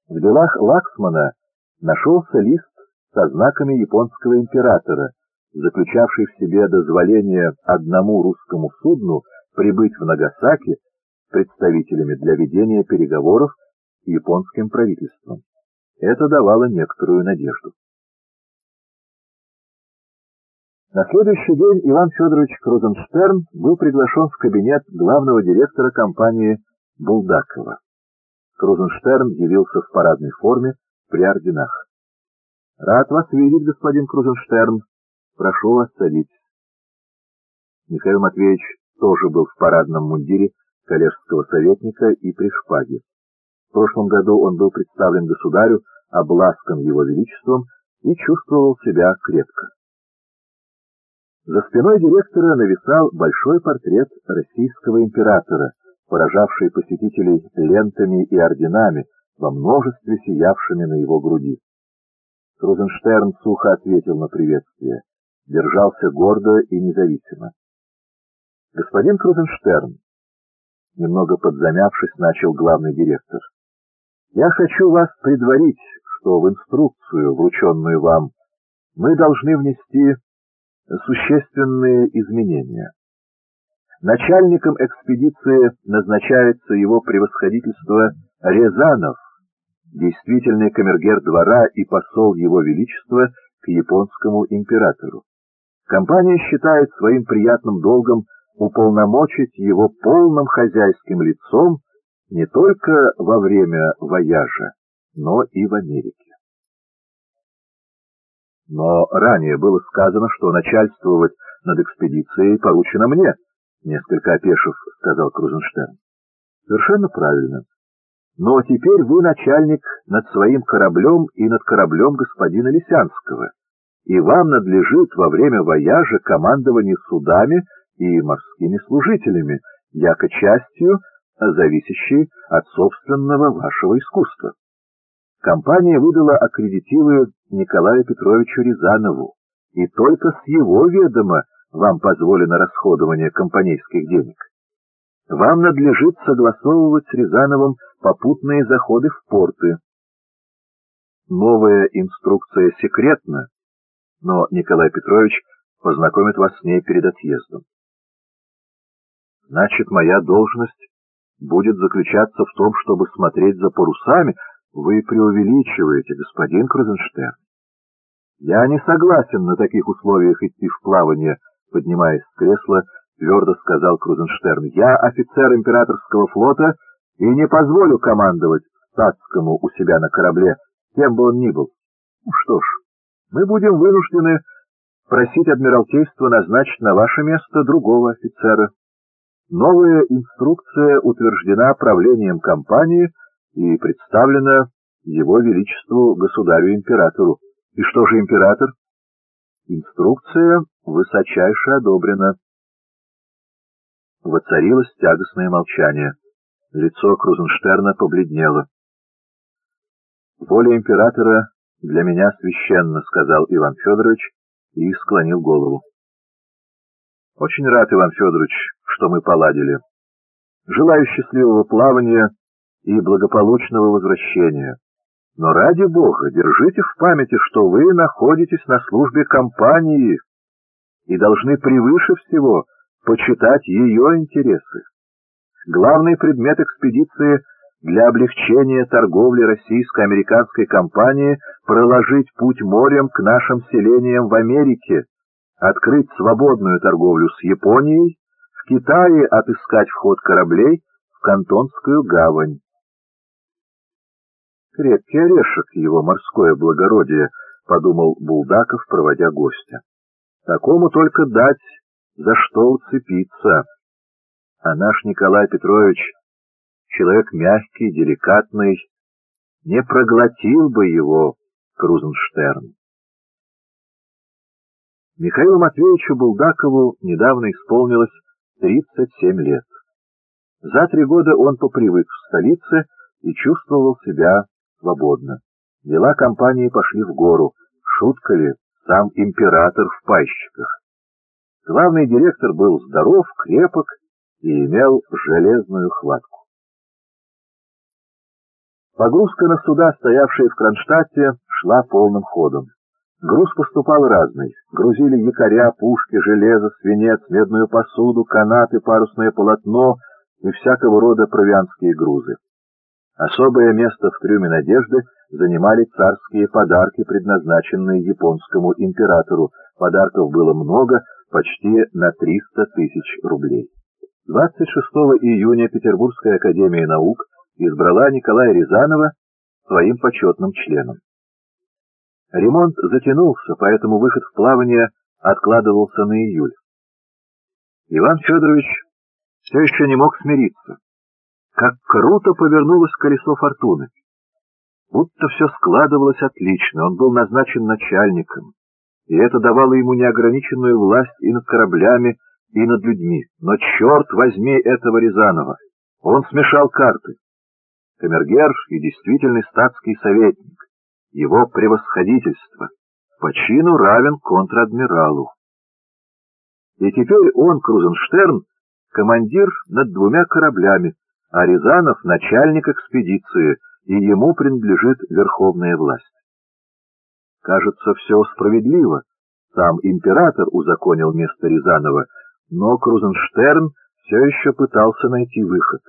В делах Лаксмана нашелся лист со знаками японского императора, заключавший в себе дозволение одному русскому судну прибыть в Нагасаки с представителями для ведения переговоров с японским правительством. Это давало некоторую надежду. На следующий день Иван Федорович Крузенштерн был приглашен в кабинет главного директора компании Булдакова. Крузенштерн явился в парадной форме при орденах. «Рад вас видеть, господин Крузенштерн. Прошу вас, садитесь». Михаил Матвеевич тоже был в парадном мундире коллежского советника и при шпаге. В прошлом году он был представлен государю, обласкан его величеством и чувствовал себя крепко. За спиной директора нависал большой портрет российского императора, поражавший посетителей лентами и орденами, во множестве сиявшими на его груди. Крузенштерн сухо ответил на приветствие, держался гордо и независимо. «Господин Крузенштерн», немного подзамявшись, начал главный директор, «я хочу вас предварить, что в инструкцию, врученную вам, мы должны внести существенные изменения. Начальником экспедиции назначается его превосходительство Рязанов, действительный камергер двора и посол его величества к японскому императору. Компания считает своим приятным долгом уполномочить его полным хозяйским лицом не только во время вояжа, но и в Америке. Но ранее было сказано, что начальствовать над экспедицией поручено мне, несколько опешив, сказал Крузенштерн. Совершенно правильно. Но теперь вы начальник над своим кораблем и над кораблем господина Лисянского, и вам надлежит во время вояжа командование судами и морскими служителями, яко частью, зависящей от собственного вашего искусства. Компания выдала аккредитивы Николаю Петровичу Рязанову, и только с его ведома вам позволено расходование компанейских денег. Вам надлежит согласовывать с Рязановым попутные заходы в порты. Новая инструкция секретна, но Николай Петрович познакомит вас с ней перед отъездом. Значит, моя должность будет заключаться в том, чтобы смотреть за парусами. Вы преувеличиваете, господин Крузенштерн. Я не согласен на таких условиях идти в плавание, поднимаясь с кресла, твердо сказал Крузенштерн. Я офицер императорского флота и не позволю командовать статскому у себя на корабле, кем бы он ни был. Ну что ж, мы будем вынуждены просить Адмиралтейство назначить на ваше место другого офицера. Новая инструкция утверждена правлением компании и представлена его величеству государю-императору. И что же император? Инструкция высочайше одобрена. Воцарилось тягостное молчание. Лицо Крузенштерна побледнело. «Воля императора для меня священна», — сказал Иван Федорович и склонил голову. «Очень рад, Иван Федорович, что мы поладили. Желаю счастливого плавания и благополучного возвращения. Но ради Бога, держите в памяти, что вы находитесь на службе компании и должны превыше всего почитать ее интересы. Главный предмет экспедиции для облегчения торговли российско-американской компании — проложить путь морем к нашим селениям в Америке, открыть свободную торговлю с Японией, в Китае отыскать вход кораблей в Кантонскую гавань. «Крепкий орешек его морское благородие», — подумал Булдаков, проводя гостя. «Такому только дать, за что уцепиться. А наш Николай Петрович, человек мягкий, деликатный, не проглотил бы его Крузенштерн». Михаилу Матвеевичу Булдакову недавно исполнилось 37 лет. За 3 года он попривык в столице и чувствовал себя свободно. Дела компании пошли в гору. Шутка ли, сам император в пайщиках. Главный директор был здоров, крепок и имел железную хватку. Погрузка на суда, стоявшие в Кронштадте, шла полным ходом. Груз поступал разный. Грузили якоря, пушки, железо, свинец, медную посуду, канаты, парусное полотно и всякого рода провиантские грузы. Особое место в трюме «Надежды» занимали царские подарки, предназначенные японскому императору. Подарков было много, почти на 300 тысяч рублей. 26 июня Петербургская академия наук избрала Николая Рязанова своим почетным членом. Ремонт затянулся, поэтому выход в плавание откладывался на июль. Иван Федорович все еще не мог смириться. Как круто повернулось колесо фортуны! Будто все складывалось отлично, он был назначен начальником, и это давало ему неограниченную власть и над кораблями, и над людьми. Но черт возьми этого Рязанова! Он смешал карты. Камергер и действительный статский советник. Его превосходительство по чину равен контр-адмиралу. И теперь он, Крузенштерн, командир над 2 кораблями, а Рязанов — начальник экспедиции, и ему принадлежит верховная власть. Кажется, все справедливо. Сам император узаконил место Рязанова, но Крузенштерн все еще пытался найти выход.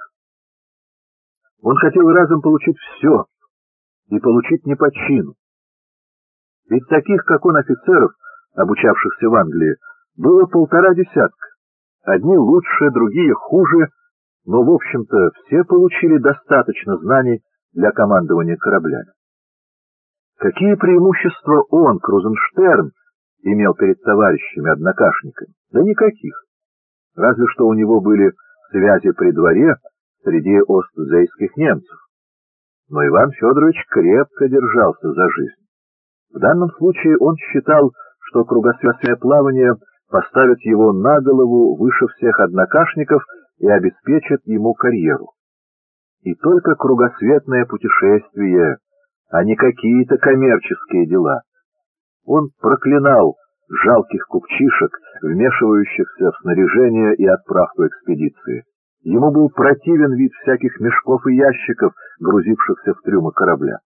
Он хотел разом получить все, и получить не по чину. Ведь таких, как он, офицеров, обучавшихся в Англии, было 1,5 десятка. Одни лучше, другие хуже, но, в общем-то, все получили достаточно знаний для командования кораблями. Какие преимущества он, Крузенштерн, имел перед товарищами-однокашниками? Да никаких. Разве что у него были связи при дворе среди остзейских немцев. Но Иван Федорович крепко держался за жизнь. В данном случае он считал, что кругосветное плавание поставит его на голову выше всех однокашников и обеспечит ему карьеру. И только кругосветное путешествие, а не какие-то коммерческие дела. Он проклинал жалких купчишек, вмешивающихся в снаряжение и отправку экспедиции. Ему был противен вид всяких мешков и ящиков, грузившихся в трюмы корабля.